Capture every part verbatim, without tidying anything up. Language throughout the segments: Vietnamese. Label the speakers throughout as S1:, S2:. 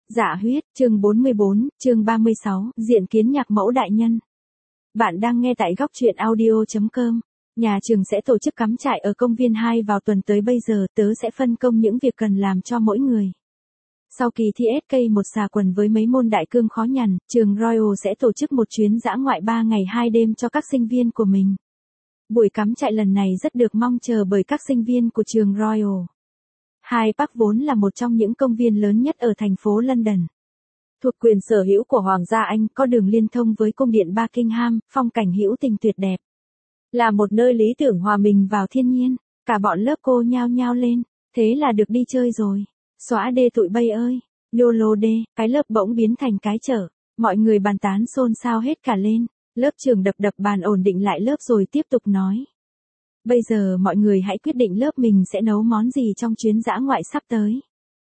S1: Dạ huyết, chương bốn mươi bốn, chương ba mươi sáu, diện kiến nhạc mẫu đại nhân. Bạn đang nghe tại góc truyện audio chấm com. Nhà trường sẽ tổ chức cắm trại ở công viên hai vào tuần tới, bây giờ tớ sẽ phân công những việc cần làm cho mỗi người. Sau kỳ thi ét ca một xà quần với mấy môn đại cương khó nhằn, trường Royal sẽ tổ chức một chuyến dã ngoại ba ngày hai đêm cho các sinh viên của mình. Buổi cắm trại lần này rất được mong chờ bởi các sinh viên của trường Royal. Hyde Park vốn là một trong những công viên lớn nhất ở thành phố London. Thuộc quyền sở hữu của Hoàng gia Anh, có đường liên thông với cung điện Buckingham, phong cảnh hữu tình tuyệt đẹp. Là một nơi lý tưởng hòa mình vào thiên nhiên, cả bọn lớp cô nhao nhao lên, thế là được đi chơi rồi. Xóa đê tụi bay ơi, YOLO đê, cái lớp bỗng biến thành cái chợ, mọi người bàn tán xôn xao hết cả lên, lớp trưởng đập đập bàn ổn định lại lớp rồi tiếp tục nói. Bây giờ mọi người hãy quyết định lớp mình sẽ nấu món gì trong chuyến dã ngoại sắp tới.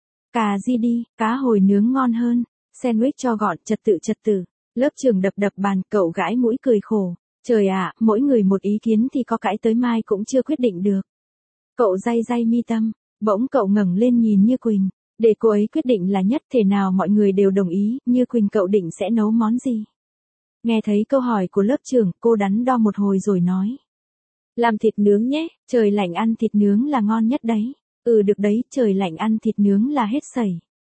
S1: Cà ri đi, cá hồi nướng ngon hơn, sandwich cho gọn, trật tự trật tự. Lớp trưởng đập đập bàn, cậu gãi mũi cười khổ. Trời ạ, mỗi người một ý kiến thì có cãi tới mai cũng chưa quyết định được. Cậu day day mi tâm, bỗng cậu ngẩng lên nhìn Như Quỳnh, để cô ấy quyết định là nhất, thể nào mọi người đều đồng ý. Như Quỳnh, cậu định sẽ nấu món gì? Nghe thấy câu hỏi của lớp trưởng, cô đắn đo một hồi rồi nói. Làm thịt nướng nhé, trời lạnh ăn thịt nướng là ngon nhất đấy. Ừ được đấy, trời lạnh ăn thịt nướng là hết sẩy.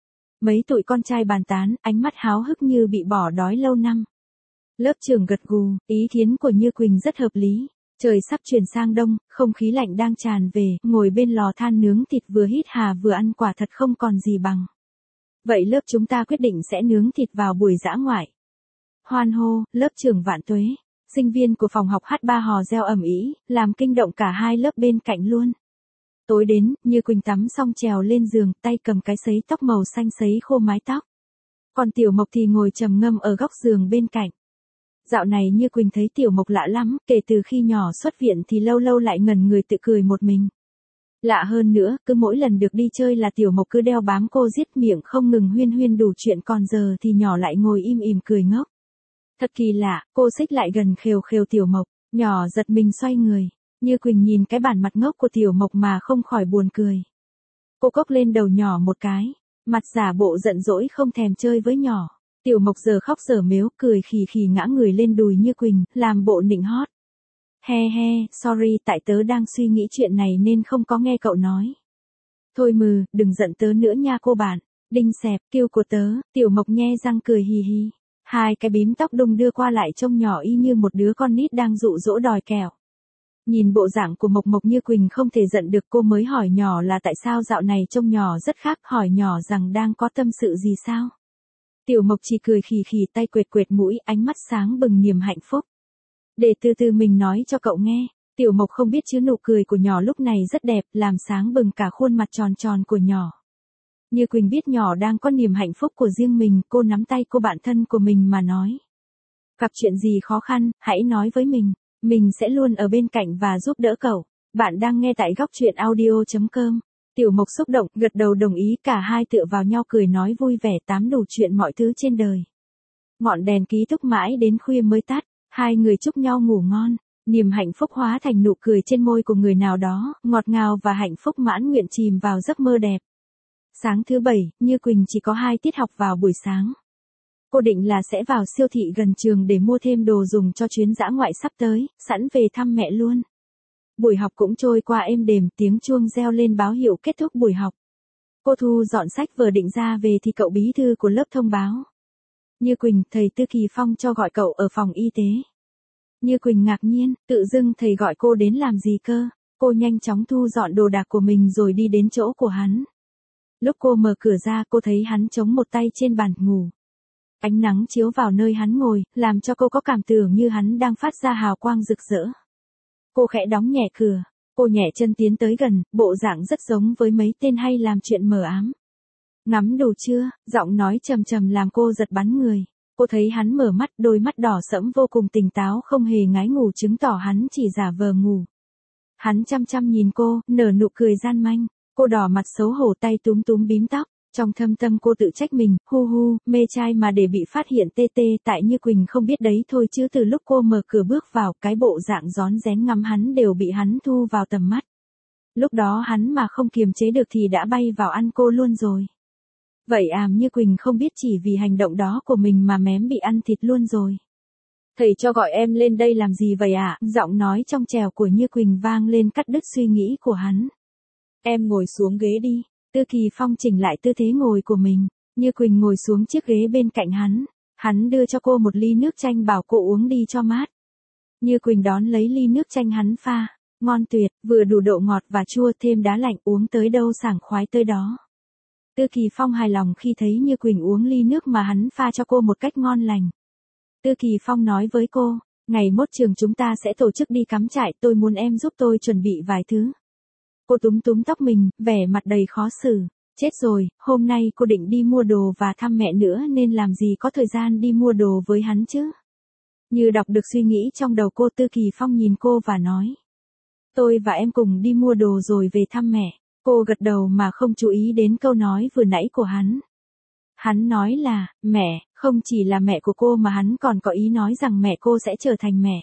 S1: Mấy tụi con trai bàn tán, ánh mắt háo hức như bị bỏ đói lâu năm. Lớp trưởng gật gù, ý kiến của Như Quỳnh rất hợp lý. Trời sắp chuyển sang đông, không khí lạnh đang tràn về, ngồi bên lò than nướng thịt vừa hít hà vừa ăn quả thật không còn gì bằng. Vậy lớp chúng ta quyết định sẽ nướng thịt vào buổi dã ngoại. Hoan hô, lớp trưởng vạn tuế. Sinh viên của phòng học hát ba hò reo ầm ĩ, làm kinh động cả hai lớp bên cạnh luôn. Tối đến, Như Quỳnh tắm xong trèo lên giường, tay cầm cái sấy tóc màu xanh sấy khô mái tóc. Còn Tiểu Mộc thì ngồi trầm ngâm ở góc giường bên cạnh. Dạo này Như Quỳnh thấy Tiểu Mộc lạ lắm, kể từ khi nhỏ xuất viện thì lâu lâu lại ngẩn người tự cười một mình. Lạ hơn nữa, cứ mỗi lần được đi chơi là Tiểu Mộc cứ đeo bám cô giết miệng không ngừng huyên huyên đủ chuyện, còn giờ thì nhỏ lại ngồi im ỉm cười ngốc. Thật kỳ lạ, cô xích lại gần khều khều Tiểu Mộc, nhỏ giật mình xoay người. Như Quỳnh nhìn cái bản mặt ngốc của Tiểu Mộc mà không khỏi buồn cười. Cô cốc lên đầu nhỏ một cái, mặt giả bộ giận dỗi không thèm chơi với nhỏ. Tiểu Mộc giờ khóc giờ mếu, cười khì khì ngã người lên đùi Như Quỳnh, làm bộ nịnh hót. He he, sorry, tại tớ đang suy nghĩ chuyện này nên không có nghe cậu nói. Thôi mừ, đừng giận tớ nữa nha cô bạn. Đinh xẹp, kêu của tớ. Tiểu Mộc nhe răng cười hì hì. Hai cái bím tóc đung đưa qua lại trông nhỏ y như một đứa con nít đang dụ dỗ đòi kẹo. Nhìn bộ dạng của Mộc Mộc, Như Quỳnh không thể giận được, cô mới hỏi nhỏ là tại sao dạo này trông nhỏ rất khác, hỏi nhỏ rằng đang có tâm sự gì sao. Tiểu Mộc chỉ cười khì khì, tay quệt quệt mũi, ánh mắt sáng bừng niềm hạnh phúc. Để từ từ mình nói cho cậu nghe. Tiểu Mộc không biết chứ nụ cười của nhỏ lúc này rất đẹp, làm sáng bừng cả khuôn mặt tròn tròn của nhỏ. Như Quỳnh biết nhỏ đang có niềm hạnh phúc của riêng mình, cô nắm tay cô bạn thân của mình mà nói. Gặp chuyện gì khó khăn, hãy nói với mình, mình sẽ luôn ở bên cạnh và giúp đỡ cậu. Bạn đang nghe tại góc truyện audio chấm com. Tiểu Mộc xúc động, gật đầu đồng ý, cả hai tựa vào nhau cười nói vui vẻ tám đủ chuyện mọi thứ trên đời. Ngọn đèn ký túc mãi đến khuya mới tắt, hai người chúc nhau ngủ ngon, niềm hạnh phúc hóa thành nụ cười trên môi của người nào đó, ngọt ngào và hạnh phúc mãn nguyện chìm vào giấc mơ đẹp. Sáng thứ bảy, Như Quỳnh chỉ có hai tiết học vào buổi sáng. Cô định là sẽ vào siêu thị gần trường để mua thêm đồ dùng cho chuyến dã ngoại sắp tới, sẵn về thăm mẹ luôn. Buổi học cũng trôi qua êm đềm, tiếng chuông reo lên báo hiệu kết thúc buổi học. Cô thu dọn sách vở định ra về thì cậu bí thư của lớp thông báo. Như Quỳnh, thầy Tư Kỳ Phong cho gọi cậu ở phòng y tế. Như Quỳnh ngạc nhiên, tự dưng thầy gọi cô đến làm gì cơ? Cô nhanh chóng thu dọn đồ đạc của mình rồi đi đến chỗ của hắn. Lúc cô mở cửa ra, cô thấy hắn chống một tay trên bàn ngủ. Ánh nắng chiếu vào nơi hắn ngồi, làm cho cô có cảm tưởng như hắn đang phát ra hào quang rực rỡ. Cô khẽ đóng nhẹ cửa, cô nhẹ chân tiến tới gần, bộ dạng rất giống với mấy tên hay làm chuyện mờ ám. Ngắm đủ chưa? Giọng nói trầm trầm làm cô giật bắn người. Cô thấy hắn mở mắt, đôi mắt đỏ sẫm vô cùng tỉnh táo, không hề ngái ngủ, chứng tỏ hắn chỉ giả vờ ngủ. Hắn chăm chăm nhìn cô, nở nụ cười gian manh. Cô đỏ mặt xấu hổ, tay túm túm bím tóc. Trong thâm tâm cô tự trách mình, hu hu, mê trai mà để bị phát hiện tê tê. Tại Như Quỳnh không biết đấy thôi chứ từ lúc cô mở cửa bước vào, cái bộ dạng rón rén ngắm hắn đều bị hắn thu vào tầm mắt. Lúc đó hắn mà không kiềm chế được thì đã bay vào ăn cô luôn rồi. Vậy à, Như Quỳnh không biết chỉ vì hành động đó của mình mà mém bị ăn thịt luôn rồi. Thầy cho gọi em lên đây làm gì vậy ạ? À? Giọng nói trong trẻo của Như Quỳnh vang lên cắt đứt suy nghĩ của hắn. Em ngồi xuống ghế đi. Tư Kỳ Phong chỉnh lại tư thế ngồi của mình. Như Quỳnh ngồi xuống chiếc ghế bên cạnh hắn. Hắn đưa cho cô một ly nước chanh bảo cô uống đi cho mát. Như Quỳnh đón lấy ly nước chanh hắn pha. Ngon tuyệt, vừa đủ độ ngọt và chua, thêm đá lạnh, uống tới đâu sảng khoái tới đó. Tư Kỳ Phong hài lòng khi thấy Như Quỳnh uống ly nước mà hắn pha cho cô một cách ngon lành. Tư Kỳ Phong nói với cô, ngày mốt trường chúng ta sẽ tổ chức đi cắm trại, tôi muốn em giúp tôi chuẩn bị vài thứ. Cô túm túm tóc mình, vẻ mặt đầy khó xử. Chết rồi, hôm nay cô định đi mua đồ và thăm mẹ nữa nên làm gì có thời gian đi mua đồ với hắn chứ. Như đọc được suy nghĩ trong đầu cô, Tư Kỳ Phong nhìn cô và nói. Tôi và em cùng đi mua đồ rồi về thăm mẹ. Cô gật đầu mà không chú ý đến câu nói vừa nãy của hắn. Hắn nói là, mẹ, không chỉ là mẹ của cô mà hắn còn có ý nói rằng mẹ cô sẽ trở thành mẹ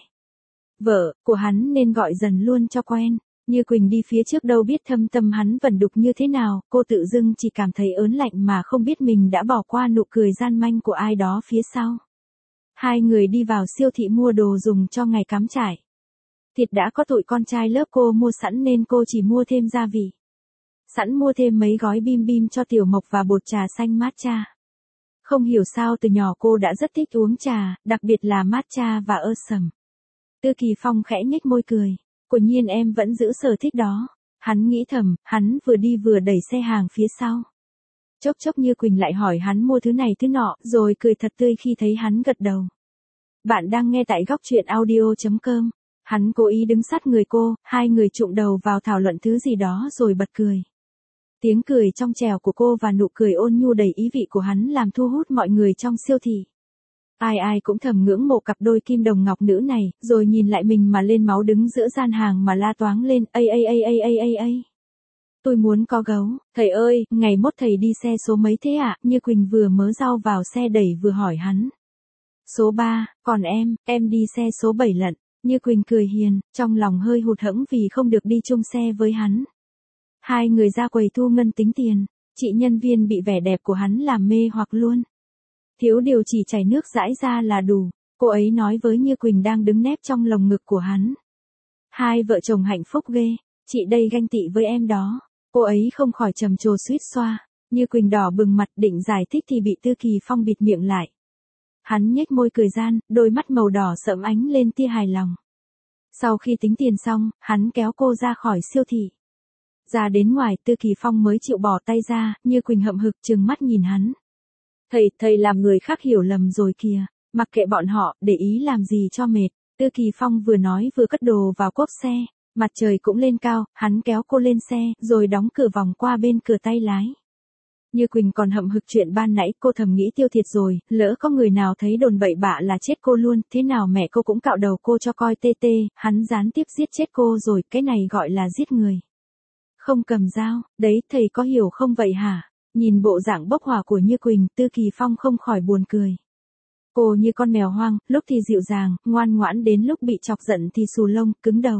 S1: vợ của hắn nên gọi dần luôn cho quen. Như Quỳnh đi phía trước đâu biết thâm tâm hắn vẩn đục như thế nào, cô tự dưng chỉ cảm thấy ớn lạnh mà không biết mình đã bỏ qua nụ cười gian manh của ai đó phía sau. Hai người đi vào siêu thị mua đồ dùng cho ngày cắm trại. Thịt đã có tụi con trai lớp cô mua sẵn nên cô chỉ mua thêm gia vị. Sẵn mua thêm mấy gói bim bim cho Tiểu Mộc và bột trà xanh matcha. Không hiểu sao từ nhỏ cô đã rất thích uống trà, đặc biệt là matcha và ơ sầm. Tư Kỳ Phong khẽ nhếch môi cười. Quả nhiên em vẫn giữ sở thích đó. Hắn nghĩ thầm, hắn vừa đi vừa đẩy xe hàng phía sau. Chốc chốc Như Quỳnh lại hỏi hắn mua thứ này thứ nọ, rồi cười thật tươi khi thấy hắn gật đầu. Bạn đang nghe tại góc truyện audio chấm com. Hắn cố ý đứng sát người cô, hai người chụm đầu vào thảo luận thứ gì đó rồi bật cười. Tiếng cười trong trẻo của cô và nụ cười ôn nhu đầy ý vị của hắn làm thu hút mọi người trong siêu thị. Ai ai cũng thầm ngưỡng mộ cặp đôi kim đồng ngọc nữ này, rồi nhìn lại mình mà lên máu đứng giữa gian hàng mà la toáng lên, ây ây ây ây ây ây ây. Tôi muốn có gấu, thầy ơi, ngày mốt thầy đi xe số mấy thế ạ? À? Như Quỳnh vừa mớ rau vào xe đẩy vừa hỏi hắn. Số ba, còn em, em đi xe số bảy lận. Như Quỳnh cười hiền, trong lòng hơi hụt hẫng vì không được đi chung xe với hắn. Hai người ra quầy thu ngân tính tiền, chị nhân viên bị vẻ đẹp của hắn làm mê hoặc luôn. Thiếu điều chỉ chảy nước rãi ra là đủ, cô ấy nói với Như Quỳnh đang đứng nép trong lồng ngực của hắn. Hai vợ chồng hạnh phúc ghê, chị đây ganh tị với em đó. Cô ấy không khỏi trầm trồ suýt xoa. Như Quỳnh đỏ bừng mặt định giải thích thì bị Tư Kỳ Phong bịt miệng lại. Hắn nhếch môi cười gian, đôi mắt màu đỏ sẫm ánh lên tia hài lòng. Sau khi tính tiền xong, hắn kéo cô ra khỏi siêu thị. Ra đến ngoài, Tư Kỳ Phong mới chịu bỏ tay ra, Như Quỳnh hậm hực trừng mắt nhìn hắn. Thầy, thầy làm người khác hiểu lầm rồi kìa, mặc kệ bọn họ, để ý làm gì cho mệt. Tư Kỳ Phong vừa nói vừa cất đồ vào cốp xe, mặt trời cũng lên cao, hắn kéo cô lên xe, rồi đóng cửa vòng qua bên cửa tay lái. Như Quỳnh còn hậm hực chuyện ban nãy, cô thầm nghĩ tiêu thiệt rồi, lỡ có người nào thấy đồn bậy bạ là chết cô luôn, thế nào mẹ cô cũng cạo đầu cô cho coi tê tê, hắn gián tiếp giết chết cô rồi, cái này gọi là giết người. Không cầm dao, đấy, thầy có hiểu không vậy hả? Nhìn bộ dạng bốc hỏa của Như Quỳnh, Tư Kỳ Phong không khỏi buồn cười. Cô như con mèo hoang, lúc thì dịu dàng, ngoan ngoãn đến lúc bị chọc giận thì xù lông, cứng đầu.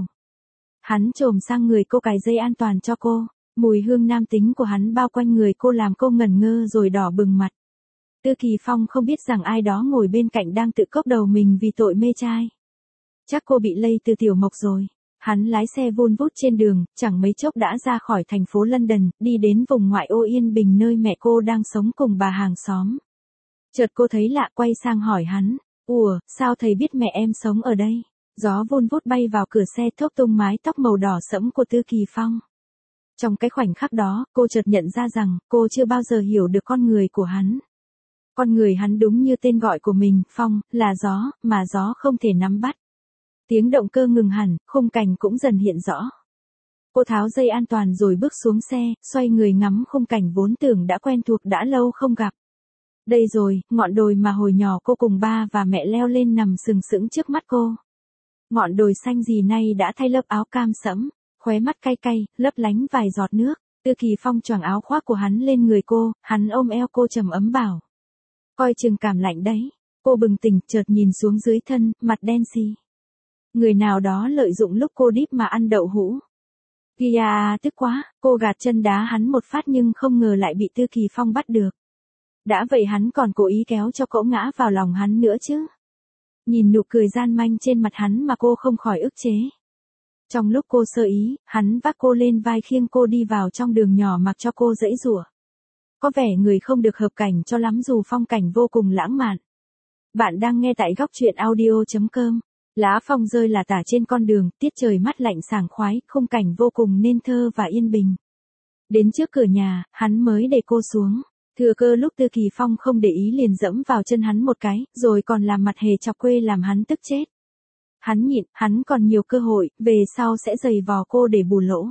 S1: Hắn chồm sang người cô cài dây an toàn cho cô, mùi hương nam tính của hắn bao quanh người cô làm cô ngẩn ngơ rồi đỏ bừng mặt. Tư Kỳ Phong không biết rằng ai đó ngồi bên cạnh đang tự cốc đầu mình vì tội mê trai. Chắc cô bị lây từ Tiểu Mộc rồi. Hắn lái xe vun vút trên đường, chẳng mấy chốc đã ra khỏi thành phố London, đi đến vùng ngoại ô yên bình nơi mẹ cô đang sống cùng bà hàng xóm. Chợt cô thấy lạ quay sang hỏi hắn, ủa, sao thầy biết mẹ em sống ở đây? Gió vun vút bay vào cửa xe thốc tung mái tóc màu đỏ sẫm của Tư Kỳ Phong. Trong cái khoảnh khắc đó, cô chợt nhận ra rằng, cô chưa bao giờ hiểu được con người của hắn. Con người hắn đúng như tên gọi của mình, Phong, là gió, mà gió không thể nắm bắt. Tiếng động cơ ngừng hẳn, khung cảnh cũng dần hiện rõ. Cô tháo dây an toàn rồi bước xuống xe, xoay người ngắm khung cảnh vốn tưởng đã quen thuộc đã lâu không gặp. Đây rồi, ngọn đồi mà hồi nhỏ cô cùng ba và mẹ leo lên nằm sừng sững trước mắt cô. Ngọn đồi xanh gì nay đã thay lớp áo cam sẫm, khóe mắt cay cay, lấp lánh vài giọt nước. Tư Kỳ Phong choàng áo khoác của hắn lên người cô, hắn ôm eo cô trầm ấm bảo. Coi chừng cảm lạnh đấy. Cô bừng tỉnh, chợt nhìn xuống dưới thân, mặt đen xì. Người nào đó lợi dụng lúc cô đíp mà ăn đậu hũ. Kìa, tức quá, cô gạt chân đá hắn một phát nhưng không ngờ lại bị Tư Kỳ Phong bắt được. Đã vậy hắn còn cố ý kéo cho cậu ngã vào lòng hắn nữa chứ. Nhìn nụ cười gian manh trên mặt hắn mà cô không khỏi ức chế. Trong lúc cô sơ ý, hắn vác cô lên vai khiêng cô đi vào trong đường nhỏ mặc cho cô giãy giụa. Có vẻ người không được hợp cảnh cho lắm dù phong cảnh vô cùng lãng mạn. Bạn đang nghe tại góc truyện audio chấm com. Lá phong rơi lả tả trên con đường, tiết trời mát lạnh sảng khoái, khung cảnh vô cùng nên thơ và yên bình. Đến trước cửa nhà, hắn mới để cô xuống. Thừa cơ lúc Tư Kỳ Phong không để ý liền dẫm vào chân hắn một cái, rồi còn làm mặt hề chọc quê làm hắn tức chết. Hắn nhịn, hắn còn nhiều cơ hội, về sau sẽ giày vò cô để bù lỗ.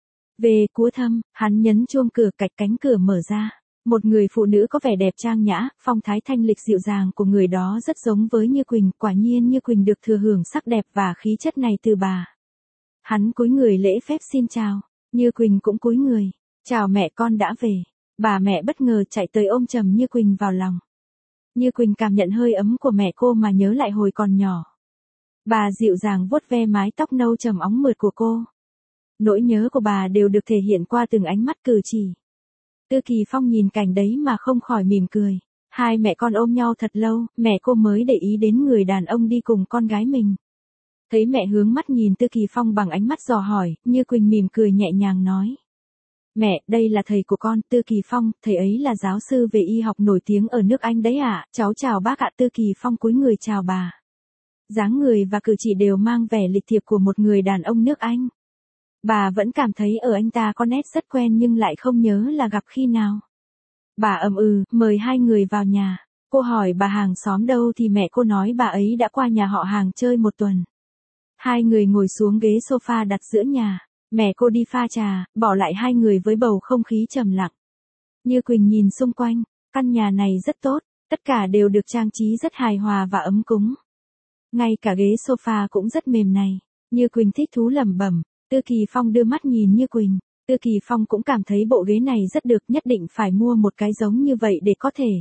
S1: Về cuối thâm, hắn nhấn chuông cửa, cạch cánh cửa mở ra. Một người phụ nữ có vẻ đẹp trang nhã, phong thái thanh lịch dịu dàng của người đó rất giống với Như Quỳnh, quả nhiên Như Quỳnh được thừa hưởng sắc đẹp và khí chất này từ bà. Hắn cúi người lễ phép xin chào, Như Quỳnh cũng cúi người, chào mẹ con đã về. Bà mẹ bất ngờ chạy tới ôm chầm Như Quỳnh vào lòng. Như Quỳnh cảm nhận hơi ấm của mẹ cô mà nhớ lại hồi còn nhỏ. Bà dịu dàng vuốt ve mái tóc nâu trầm óng mượt của cô. Nỗi nhớ của bà đều được thể hiện qua từng ánh mắt cử chỉ. Tư Kỳ Phong nhìn cảnh đấy mà không khỏi mỉm cười. Hai mẹ con ôm nhau thật lâu, mẹ cô mới để ý đến người đàn ông đi cùng con gái mình. Thấy mẹ hướng mắt nhìn Tư Kỳ Phong bằng ánh mắt dò hỏi, Như Quỳnh mỉm cười nhẹ nhàng nói. Mẹ, đây là thầy của con, Tư Kỳ Phong, thầy ấy là giáo sư về y học nổi tiếng ở nước Anh đấy ạ. À? Cháu chào bác ạ. Tư Kỳ Phong cúi người chào bà. Dáng người và cử chỉ đều mang vẻ lịch thiệp của một người đàn ông nước Anh. Bà vẫn cảm thấy ở anh ta có nét rất quen nhưng lại không nhớ là gặp khi nào. Bà ậm ừ, mời hai người vào nhà. Cô hỏi bà hàng xóm đâu thì mẹ cô nói bà ấy đã qua nhà họ hàng chơi một tuần. Hai người ngồi xuống ghế sofa đặt giữa nhà. Mẹ cô đi pha trà, bỏ lại hai người với bầu không khí trầm lặng. Như Quỳnh nhìn xung quanh, căn nhà này rất tốt, tất cả đều được trang trí rất hài hòa và ấm cúng. Ngay cả ghế sofa cũng rất mềm này. Như Quỳnh thích thú lẩm bẩm. Tư Kỳ Phong đưa mắt nhìn Như Quỳnh. Tư Kỳ Phong cũng cảm thấy bộ ghế này rất được, nhất định phải mua một cái giống như vậy để có thể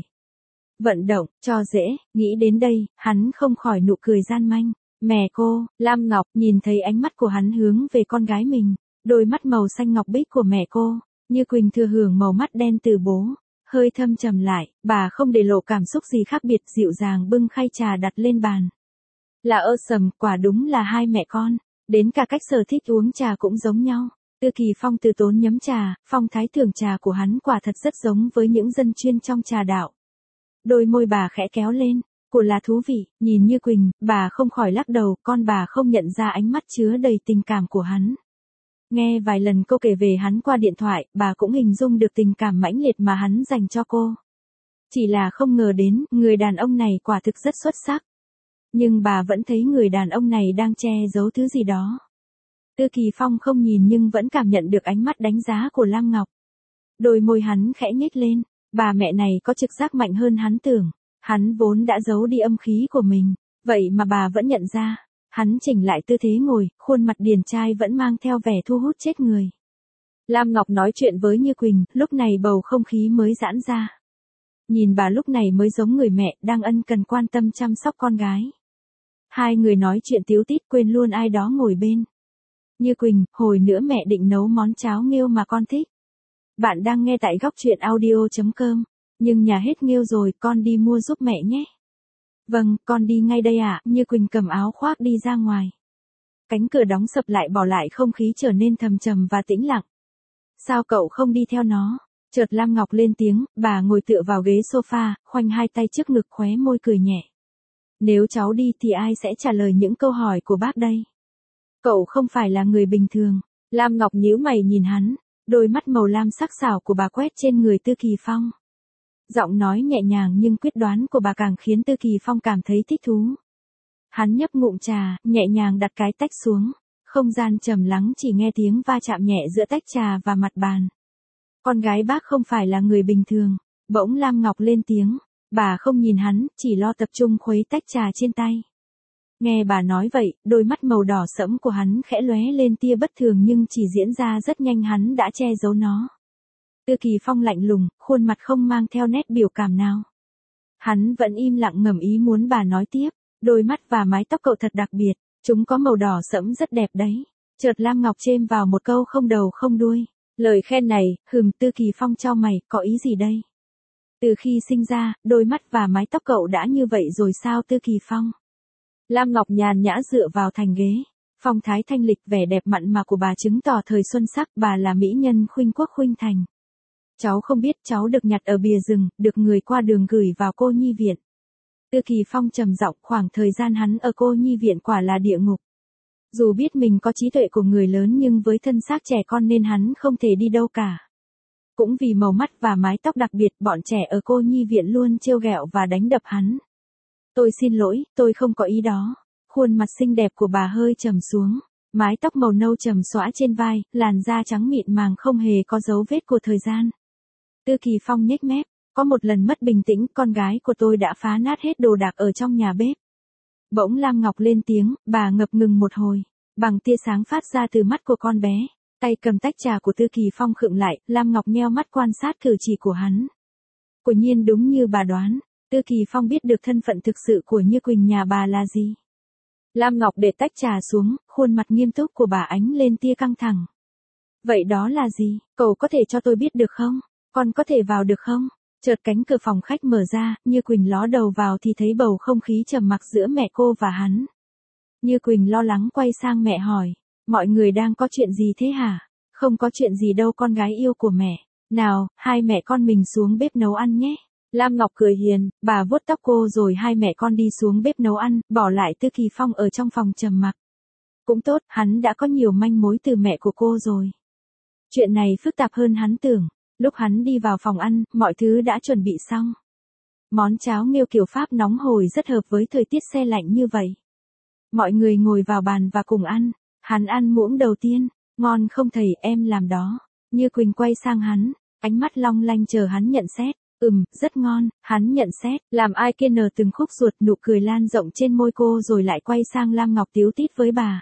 S1: vận động, cho dễ. Nghĩ đến đây, hắn không khỏi nụ cười gian manh. Mẹ cô, Lam Ngọc, nhìn thấy ánh mắt của hắn hướng về con gái mình. Đôi mắt màu xanh ngọc bích của mẹ cô, Như Quỳnh thừa hưởng màu mắt đen từ bố, hơi thâm trầm lại, bà không để lộ cảm xúc gì khác biệt, dịu dàng bưng khay trà đặt lên bàn. Là ơ sầm, quả đúng là hai mẹ con, đến cả cách sở thích uống trà cũng giống nhau. Tư Kỳ Phong từ tốn nhấm trà, phong thái thưởng trà của hắn quả thật rất giống với những dân chuyên trong trà đạo. Đôi môi bà khẽ kéo lên, của là thú vị, nhìn Như Quỳnh, bà không khỏi lắc đầu, con bà không nhận ra ánh mắt chứa đầy tình cảm của hắn. Nghe vài lần cô kể về hắn qua điện thoại, bà cũng hình dung được tình cảm mãnh liệt mà hắn dành cho cô. Chỉ là không ngờ đến, người đàn ông này quả thực rất xuất sắc. Nhưng bà vẫn thấy người đàn ông này đang che giấu thứ gì đó. Tư Kỳ Phong không nhìn nhưng vẫn cảm nhận được ánh mắt đánh giá của Lam Ngọc. Đôi môi hắn khẽ nhếch lên, bà mẹ này có trực giác mạnh hơn hắn tưởng. Hắn vốn đã giấu đi âm khí của mình, vậy mà bà vẫn nhận ra. Hắn chỉnh lại tư thế ngồi, khuôn mặt điển trai vẫn mang theo vẻ thu hút chết người. Lam Ngọc nói chuyện với Như Quỳnh, lúc này bầu không khí mới giãn ra. Nhìn bà lúc này mới giống người mẹ, đang ân cần quan tâm chăm sóc con gái. Hai người nói chuyện tíu tít quên luôn ai đó ngồi bên. Như Quỳnh, hồi nữa mẹ định nấu món cháo nghêu mà con thích. Bạn đang nghe tại góc truyện audio chấm com. Nhưng nhà hết nghêu rồi, con đi mua giúp mẹ nhé. Vâng, con đi ngay đây ạ. À. Như Quỳnh cầm áo khoác đi ra ngoài. Cánh cửa đóng sập lại bỏ lại không khí trở nên thầm trầm và tĩnh lặng. Sao cậu không đi theo nó? Chợt Lam Ngọc lên tiếng, bà ngồi tựa vào ghế sofa, khoanh hai tay trước ngực khóe môi cười nhẹ. Nếu cháu đi thì ai sẽ trả lời những câu hỏi của bác đây? Cậu không phải là người bình thường. Lam Ngọc nhíu mày nhìn hắn, đôi mắt màu lam sắc sảo của bà quét trên người Tư Kỳ Phong. Giọng nói nhẹ nhàng nhưng quyết đoán của bà càng khiến Tư Kỳ Phong cảm thấy thích thú. Hắn nhấp ngụm trà, nhẹ nhàng đặt cái tách xuống. Không gian trầm lắng chỉ nghe tiếng va chạm nhẹ giữa tách trà và mặt bàn. Con gái bác không phải là người bình thường. Bỗng Lam Ngọc lên tiếng. Bà không nhìn hắn, chỉ lo tập trung khuấy tách trà trên tay. Nghe bà nói vậy, đôi mắt màu đỏ sẫm của hắn khẽ lóe lên tia bất thường nhưng chỉ diễn ra rất nhanh, hắn đã che giấu nó. Tư Kỳ Phong lạnh lùng, khuôn mặt không mang theo nét biểu cảm nào. Hắn vẫn im lặng ngầm ý muốn bà nói tiếp. Đôi mắt và mái tóc cậu thật đặc biệt, chúng có màu đỏ sẫm rất đẹp đấy. Chợt Lam Ngọc chêm vào một câu không đầu không đuôi. Lời khen này, hừm. Tư Kỳ Phong chau mày, có ý gì đây? Từ khi sinh ra, đôi mắt và mái tóc cậu đã như vậy rồi sao Tư Kỳ Phong? Lam Ngọc nhàn nhã dựa vào thành ghế. Phong thái thanh lịch vẻ đẹp mặn mà của bà chứng tỏ thời xuân sắc, bà là mỹ nhân khuynh quốc khuynh thành. Cháu không biết cháu được nhặt ở bìa rừng, được người qua đường gửi vào cô nhi viện. Tư Kỳ Phong trầm giọng, khoảng thời gian hắn ở cô nhi viện quả là địa ngục. Dù biết mình có trí tuệ của người lớn nhưng với thân xác trẻ con nên hắn không thể đi đâu cả. Cũng vì màu mắt và mái tóc đặc biệt, bọn trẻ ở cô nhi viện luôn trêu ghẹo và đánh đập hắn. Tôi xin lỗi, tôi không có ý đó. Khuôn mặt xinh đẹp của bà hơi trầm xuống, mái tóc màu nâu trầm xõa trên vai, làn da trắng mịn màng không hề có dấu vết của thời gian. Tư Kỳ Phong nhếch mép, có một lần mất bình tĩnh, con gái của tôi đã phá nát hết đồ đạc ở trong nhà bếp. Bỗng Lam Ngọc lên tiếng, bà ngập ngừng một hồi, bằng tia sáng phát ra từ mắt của con bé. Tay cầm tách trà của Tư Kỳ Phong khựng lại, Lam Ngọc nheo mắt quan sát cử chỉ của hắn. Quả nhiên đúng như bà đoán, Tư Kỳ Phong biết được thân phận thực sự của Như Quỳnh nhà bà là gì. Lam Ngọc để tách trà xuống, khuôn mặt nghiêm túc của bà ánh lên tia căng thẳng. Vậy đó là gì, cậu có thể cho tôi biết được không? Con có thể vào được không? Chợt cánh cửa phòng khách mở ra, Như Quỳnh ló đầu vào thì thấy bầu không khí trầm mặc giữa mẹ cô và hắn. Như Quỳnh lo lắng quay sang mẹ hỏi, mọi người đang có chuyện gì thế hả? Không có chuyện gì đâu con gái yêu của mẹ. Nào, hai mẹ con mình xuống bếp nấu ăn nhé. Lam Ngọc cười hiền, bà vuốt tóc cô rồi hai mẹ con đi xuống bếp nấu ăn, bỏ lại Tư Kỳ Phong ở trong phòng trầm mặc. Cũng tốt, hắn đã có nhiều manh mối từ mẹ của cô rồi. Chuyện này phức tạp hơn hắn tưởng. Lúc hắn đi vào phòng ăn, mọi thứ đã chuẩn bị xong. Món cháo nghêu kiểu Pháp nóng hổi rất hợp với thời tiết se lạnh như vậy. Mọi người ngồi vào bàn và cùng ăn. Hắn ăn muỗng đầu tiên, ngon không thầy, em làm đó. Như Quỳnh quay sang hắn, ánh mắt long lanh chờ hắn nhận xét. Ừm, rất ngon, hắn nhận xét, làm ai kia nở từng khúc ruột, nụ cười lan rộng trên môi cô rồi lại quay sang Lam Ngọc tíu tít với bà.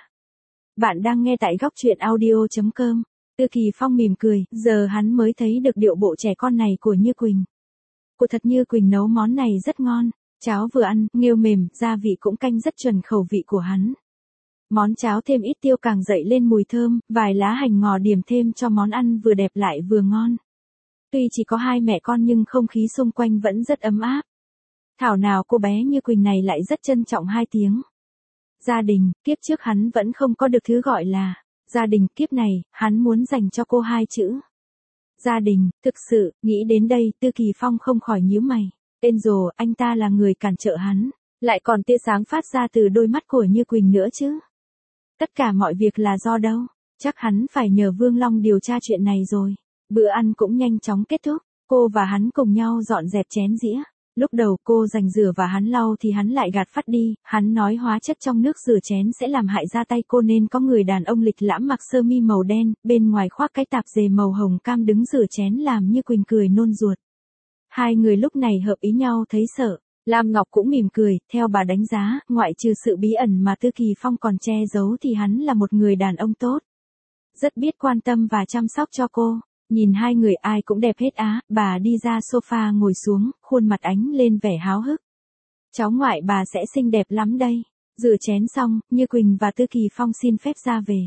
S1: Bạn đang nghe tại góc truyện audio chấm com. Tư Kỳ Phong mỉm cười, giờ hắn mới thấy được điệu bộ trẻ con này của Như Quỳnh. Cô thật Như Quỳnh nấu món này rất ngon, cháo vừa ăn, nghêu mềm, gia vị cũng canh rất chuẩn khẩu vị của hắn. Món cháo thêm ít tiêu càng dậy lên mùi thơm, vài lá hành ngò điểm thêm cho món ăn vừa đẹp lại vừa ngon. Tuy chỉ có hai mẹ con nhưng không khí xung quanh vẫn rất ấm áp. Thảo nào cô bé Như Quỳnh này lại rất trân trọng hai tiếng. Gia đình, kiếp trước hắn vẫn không có được thứ gọi là gia đình, kiếp này, hắn muốn dành cho cô hai chữ. Gia đình, thực sự, nghĩ đến đây, Tư Kỳ Phong không khỏi nhíu mày. Angel, anh ta là người cản trở hắn, lại còn tia sáng phát ra từ đôi mắt của Như Quỳnh nữa chứ. Tất cả mọi việc là do đâu? Chắc hắn phải nhờ Vương Long điều tra chuyện này rồi. Bữa ăn cũng nhanh chóng kết thúc, cô và hắn cùng nhau dọn dẹp chén dĩa. Lúc đầu cô giành rửa và hắn lau thì hắn lại gạt phắt đi, hắn nói hóa chất trong nước rửa chén sẽ làm hại da tay cô nên có người đàn ông lịch lãm mặc sơ mi màu đen, bên ngoài khoác cái tạp dề màu hồng cam đứng rửa chén làm Như Quỳnh cười nôn ruột. Hai người lúc này hợp ý nhau thấy sợ, Lam Ngọc cũng mỉm cười, theo bà đánh giá, ngoại trừ sự bí ẩn mà Tư Kỳ Phong còn che giấu thì hắn là một người đàn ông tốt. Rất biết quan tâm và chăm sóc cho cô. Nhìn hai người ai cũng đẹp hết á, bà đi ra sofa ngồi xuống, khuôn mặt ánh lên vẻ háo hức. Cháu ngoại bà sẽ xinh đẹp lắm đây. Rửa chén xong, Như Quỳnh và Tư Kỳ Phong xin phép ra về.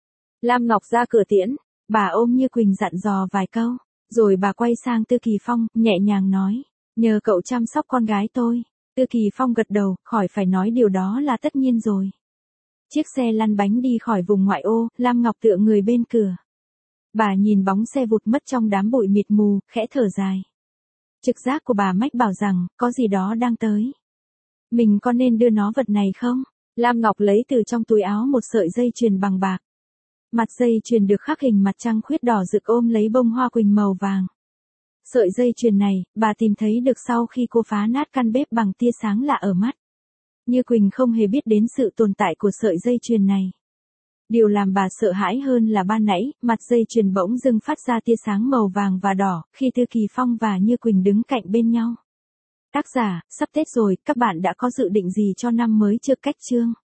S1: Lam Ngọc ra cửa tiễn, bà ôm Như Quỳnh dặn dò vài câu, rồi bà quay sang Tư Kỳ Phong, nhẹ nhàng nói, nhờ cậu chăm sóc con gái tôi. Tư Kỳ Phong gật đầu, khỏi phải nói điều đó là tất nhiên rồi. Chiếc xe lăn bánh đi khỏi vùng ngoại ô, Lam Ngọc tựa người bên cửa. Bà nhìn bóng xe vụt mất trong đám bụi mịt mù, khẽ thở dài. Trực giác của bà mách bảo rằng, có gì đó đang tới. Mình có nên đưa nó vật này không? Lam Ngọc lấy từ trong túi áo một sợi dây chuyền bằng bạc. Mặt dây chuyền được khắc hình mặt trăng khuyết đỏ rực ôm lấy bông hoa quỳnh màu vàng. Sợi dây chuyền này, bà tìm thấy được sau khi cô phá nát căn bếp bằng tia sáng lạ ở mắt. Như Quỳnh không hề biết đến sự tồn tại của sợi dây chuyền này. Điều làm bà sợ hãi hơn là ban nãy, mặt dây chuyền bỗng dưng phát ra tia sáng màu vàng và đỏ, khi Tư Kỳ Phong và Như Quỳnh đứng cạnh bên nhau. Tác giả, sắp Tết rồi, các bạn đã có dự định gì cho năm mới chưa? Cách chương